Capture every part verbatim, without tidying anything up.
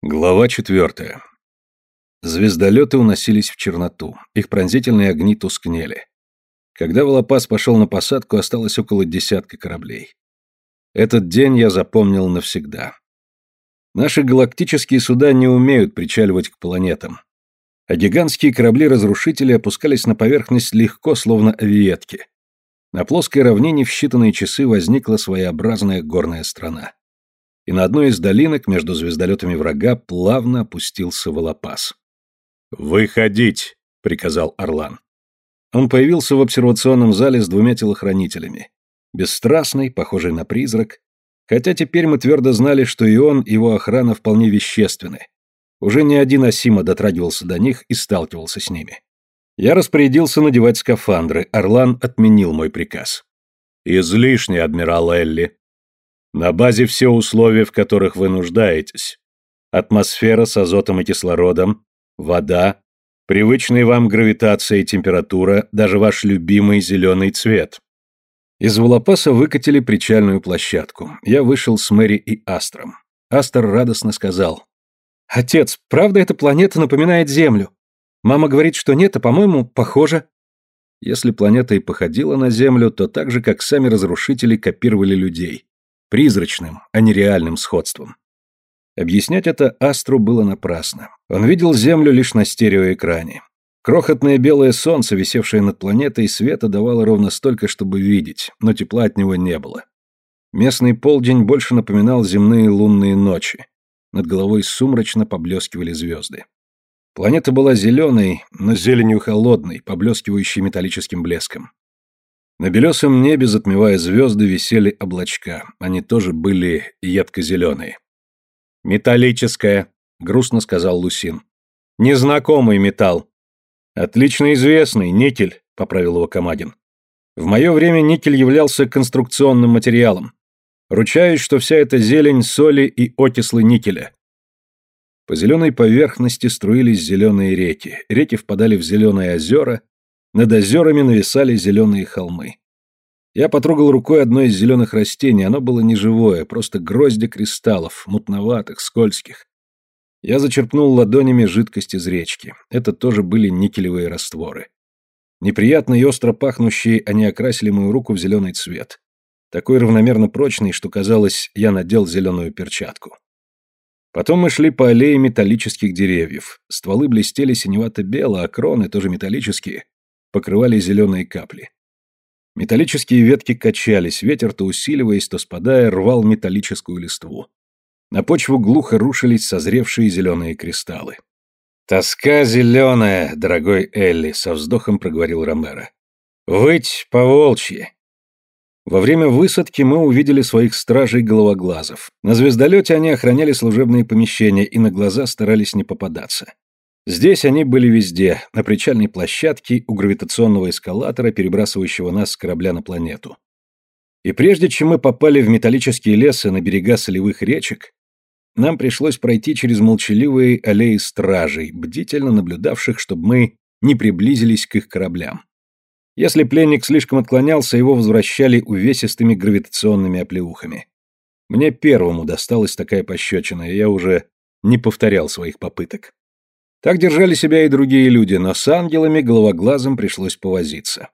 Глава четвертая. Звездолеты уносились в черноту, их пронзительные огни тускнели. Когда Волопас пошел на посадку, осталось около десятка кораблей. Этот день я запомнил навсегда. Наши галактические суда не умеют причаливать к планетам, а гигантские корабли-разрушители опускались на поверхность легко, словно авиетки. На плоской равнине в считанные часы возникла своеобразная горная страна. И на одной из долинок между звездолетами врага плавно опустился Волопас. «Выходить!» — приказал Орлан. Он появился в обсервационном зале с двумя телохранителями. Бесстрастный, похожий на призрак, хотя теперь мы твердо знали, что и он, и его охрана вполне вещественны. Уже не один Асима дотрагивался до них и сталкивался с ними. Я распорядился надевать скафандры, Орлан отменил мой приказ. «Излишне, адмирал Элли. На базе все условия, в которых вы нуждаетесь. Атмосфера с азотом и кислородом, вода, привычная вам гравитация и температура, даже ваш любимый зеленый цвет». Из Волопаса выкатили причальную площадку. Я вышел с Мэри и Астром. Астр радостно сказал: «Отец, правда эта планета напоминает Землю? Мама говорит, что нет, а, по-моему, похоже». Если планета и походила на Землю, то так же, как сами разрушители копировали людей. Призрачным, а не реальным сходством. Объяснять это Астру было напрасно. Он видел Землю лишь на стереоэкране. Крохотное белое солнце, висевшее над планетой, света давало ровно столько, чтобы видеть, но тепла от него не было. Местный полдень больше напоминал земные лунные ночи. Над головой сумрачно поблескивали звезды. Планета была зеленой, но зеленью холодной, поблескивающей металлическим блеском. На белесом небе, затмевая звезды, висели облачка. Они тоже были едко-зеленые. «Металлическая», — грустно сказал Лусин. «Незнакомый металл». «Отлично известный, никель», — поправил его Камадин. «В мое время никель являлся конструкционным материалом. Ручаюсь, что вся эта зелень — соли и окислы никеля». По зеленой поверхности струились зеленые реки. Реки впадали в зеленые озера. Над озерами нависали зеленые холмы. Я потрогал рукой одно из зеленых растений, оно было не живое, просто гроздья кристаллов, мутноватых, скользких. Я зачерпнул ладонями жидкость из речки. Это тоже были никелевые растворы. Неприятно и остро пахнущие, они окрасили мою руку в зеленый цвет. Такой равномерно прочный, что казалось, я надел зеленую перчатку. Потом мы шли по аллее металлических деревьев. Стволы блестели синевато-бело, а кроны, тоже металлические, покрывали зеленые капли. Металлические ветки качались, ветер, то усиливаясь, то спадая, рвал металлическую листву. На почву глухо рушились созревшие зеленые кристаллы. «Тоска зеленая, дорогой Элли», — со вздохом проговорил Ромеро. «Выть по-волчьи». Во время высадки мы увидели своих стражей-головоглазов. На звездолете они охраняли служебные помещения и на глаза старались не попадаться. Здесь они были везде, на причальной площадке, у гравитационного эскалатора, перебрасывающего нас с корабля на планету. И прежде чем мы попали в металлические лесы на берега солевых речек, нам пришлось пройти через молчаливые аллеи стражей, бдительно наблюдавших, чтобы мы не приблизились к их кораблям. Если пленник слишком отклонялся, его возвращали увесистыми гравитационными оплеухами. Мне первому досталась такая пощечина, и я уже не повторял своих попыток. Так держали себя и другие люди, но с ангелами головоглазом пришлось повозиться.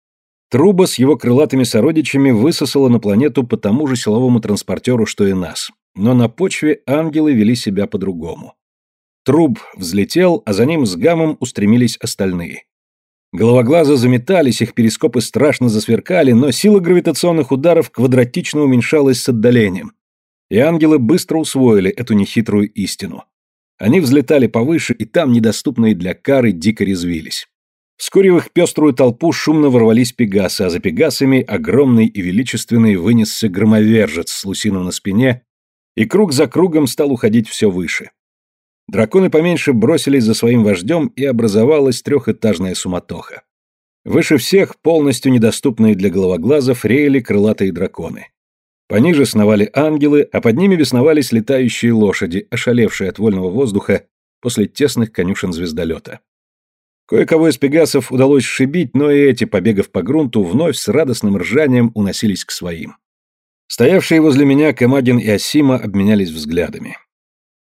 Труба с его крылатыми сородичами высосала на планету по тому же силовому транспортеру, что и нас. Но на почве ангелы вели себя по-другому. Труб взлетел, а за ним с гамом устремились остальные. Головоглазы заметались, их перископы страшно засверкали, но сила гравитационных ударов квадратично уменьшалась с отдалением. И ангелы быстро усвоили эту нехитрую истину. Они взлетали повыше, и там, недоступные для кары, дико резвились. Вскоре в их пеструю толпу шумно ворвались пегасы, а за пегасами, огромный и величественный, вынесся громовержец с Лусином на спине, и круг за кругом стал уходить все выше. Драконы поменьше бросились за своим вождем, и образовалась трехэтажная суматоха. Выше всех, полностью недоступные для головоглазов, реяли крылатые драконы. Пониже сновали ангелы, а под ними бесновались летающие лошади, ошалевшие от вольного воздуха после тесных конюшен звездолета. Кое-кого из пегасов удалось сшибить, но и эти, побегав по грунту, вновь с радостным ржанием уносились к своим. Стоявшие возле меня Камадин и Асима обменялись взглядами.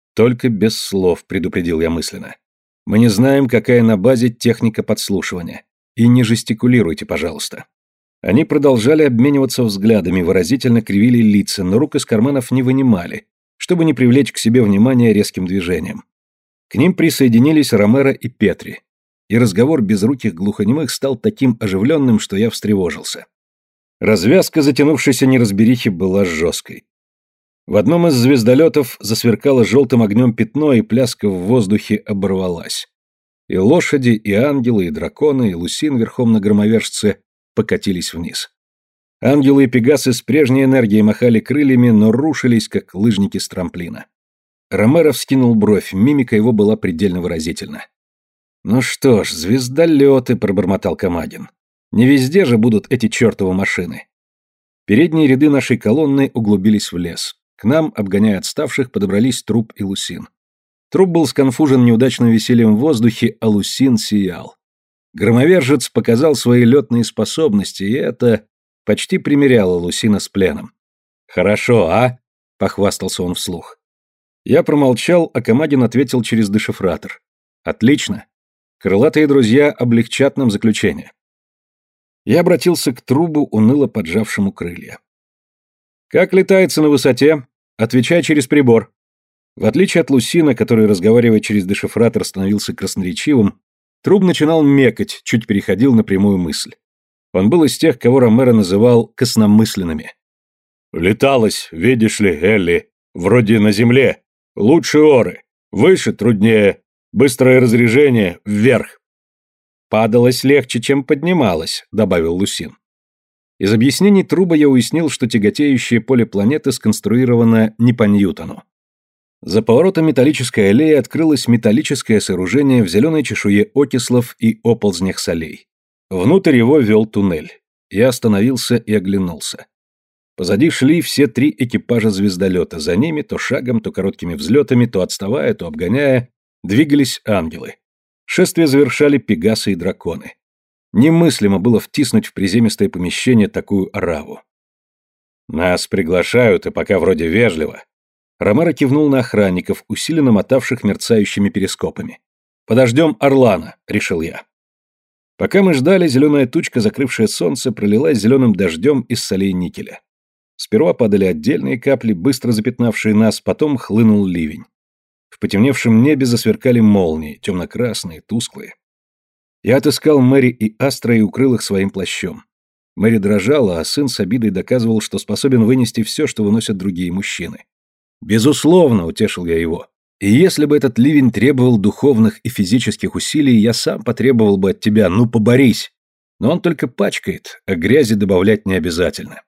Только без слов, предупредил я мысленно. Мы не знаем, какая на базе техника подслушивания. И не жестикулируйте, пожалуйста. Они продолжали обмениваться взглядами, выразительно кривили лица, но рук из карманов не вынимали, чтобы не привлечь к себе внимание резким движением. К ним присоединились Ромеро и Петри, и разговор безруких глухонемых стал таким оживленным, что я встревожился. Развязка затянувшейся неразберихи была жесткой. В одном из звездолетов засверкало желтым огнем пятно, и пляска в воздухе оборвалась. И лошади, и ангелы, и драконы, и Лусин верхом на громовержце покатились вниз. Ангелы и пегасы с прежней энергией махали крыльями, но рушились, как лыжники с трамплина. Ромеро вскинул бровь, мимика его была предельно выразительна. «Ну что ж, звездолеты», — пробормотал Камагин. «Не везде же будут эти чертовы машины». Передние ряды нашей колонны углубились в лес. К нам, обгоняя отставших, подобрались Труп и Лусин. Труп был сконфужен неудачным весельем в воздухе, а Лусин сиял. Громовержец показал свои летные способности, и это почти примеряло Лусина с пленом. «Хорошо, а?» — похвастался он вслух. Я промолчал, а Камагин ответил через дешифратор. «Отлично. Крылатые друзья облегчат нам заключение». Я обратился к Трубу, уныло поджавшему крылья. «Как летается на высоте? Отвечай через прибор». В отличие от Лусина, который, разговаривая через дешифратор, становился красноречивым, Труб начинал мекать, чуть переходил на прямую мысль. Он был из тех, кого Ромеро называл «косномысленными». «Леталось, видишь ли, Элли, вроде на земле. Лучше оры. Выше труднее. Быстрое разрежение. Вверх». «Падалось легче, чем поднималось», — добавил Лусин. Из объяснений Труба я уяснил, что тяготеющее поле планеты сконструировано не по Ньютону. За поворотом металлической аллеи открылось металлическое сооружение в зеленой чешуе окислов и оползнях солей. Внутрь его вел туннель. Я остановился и оглянулся. Позади шли все три экипажа звездолета. За ними то шагом, то короткими взлетами, то отставая, то обгоняя, двигались ангелы. Шествие завершали пегасы и драконы. Немыслимо было втиснуть в приземистое помещение такую ораву. «Нас приглашают, и пока вроде вежливо». Ромеро кивнул на охранников, усиленно мотавших мерцающими перископами. «Подождем Орлана», — решил я. Пока мы ждали, зеленая тучка, закрывшая солнце, пролилась зеленым дождем из солей никеля. Сперва падали отдельные капли, быстро запятнавшие нас, потом хлынул ливень. В потемневшем небе засверкали молнии, темно-красные, тусклые. Я отыскал Мэри и Астра и укрыл их своим плащом. Мэри дрожала, а сын с обидой доказывал, что способен вынести все, что выносят другие мужчины. «Безусловно», — утешил я его. «И если бы этот ливень требовал духовных и физических усилий, я сам потребовал бы от тебя, ну поборись. Но он только пачкает, а грязи добавлять не обязательно».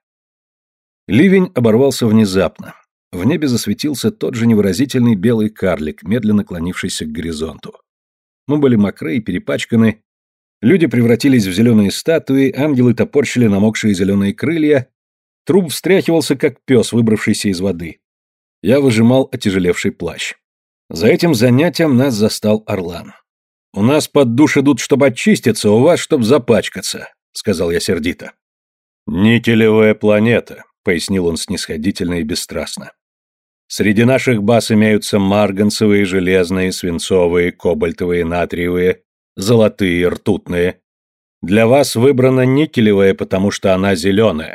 Ливень оборвался внезапно. В небе засветился тот же невыразительный белый карлик, медленно клонившийся к горизонту. Мы были мокры и перепачканы. Люди превратились в зеленые статуи, ангелы топорщили намокшие зеленые крылья. Труп встряхивался, как пес, выбравшийся из воды. Я выжимал отяжелевший плащ. За этим занятием нас застал Орлан. «У нас под душ идут, чтобы очиститься, у вас, чтобы запачкаться», — сказал я сердито. «Никелевая планета», — пояснил он снисходительно и бесстрастно. «Среди наших баз имеются марганцевые, железные, свинцовые, кобальтовые, натриевые, золотые, ртутные. Для вас выбрана никелевая, потому что она зеленая».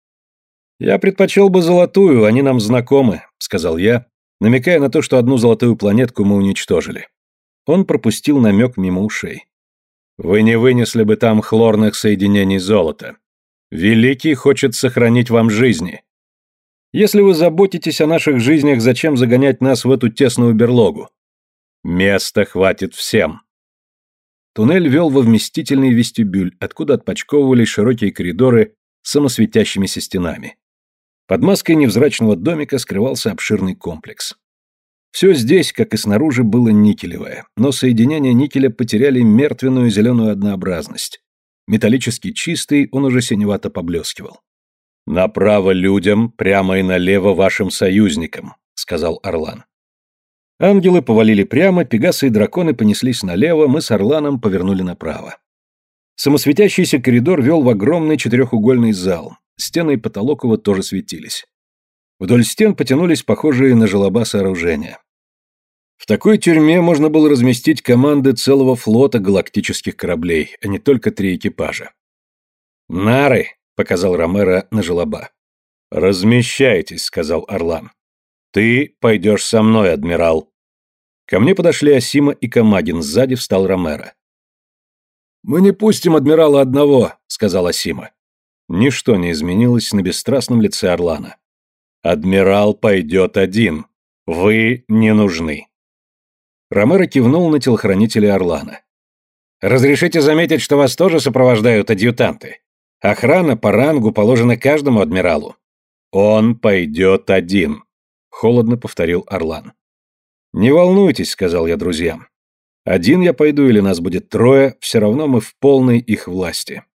«Я предпочел бы золотую, они нам знакомы», — сказал я, намекая на то, что одну золотую планетку мы уничтожили. Он пропустил намек мимо ушей. «Вы не вынесли бы там хлорных соединений золота. Великий хочет сохранить вам жизни. Если вы заботитесь о наших жизнях, зачем загонять нас в эту тесную берлогу? Места хватит всем». Туннель вел во вместительный вестибюль, откуда отпочковывались широкие коридоры с самосветящимися стенами. Под маской невзрачного домика скрывался обширный комплекс. Все здесь, как и снаружи, было никелевое, но соединения никеля потеряли мертвенную зеленую однообразность. Металлически чистый, он уже синевато поблескивал. «Направо людям, прямо и налево вашим союзникам», — сказал Орлан. Ангелы повалили прямо, пегасы и драконы понеслись налево, мы с Орланом повернули направо. Самосветящийся коридор вел в огромный четырехугольный зал. Стены и потолок его тоже светились. Вдоль стен потянулись похожие на желоба сооружения. В такой тюрьме можно было разместить команды целого флота галактических кораблей, а не только три экипажа. «Нары!» — показал Ромеро на желоба. «Размещайтесь», — сказал Орлан. «Ты пойдешь со мной, адмирал». Ко мне подошли Асима и Камагин, сзади встал Ромеро. «Мы не пустим адмирала одного», — сказал Асима. Ничто не изменилось на бесстрастном лице Орлана. «Адмирал пойдет один. Вы не нужны». Ромеро кивнул на телохранителя Орлана. «Разрешите заметить, что вас тоже сопровождают адъютанты. Охрана по рангу положена каждому адмиралу». «Он пойдет один», — холодно повторил Орлан. «Не волнуйтесь», — сказал я друзьям. «Один я пойду или нас будет трое, все равно мы в полной их власти».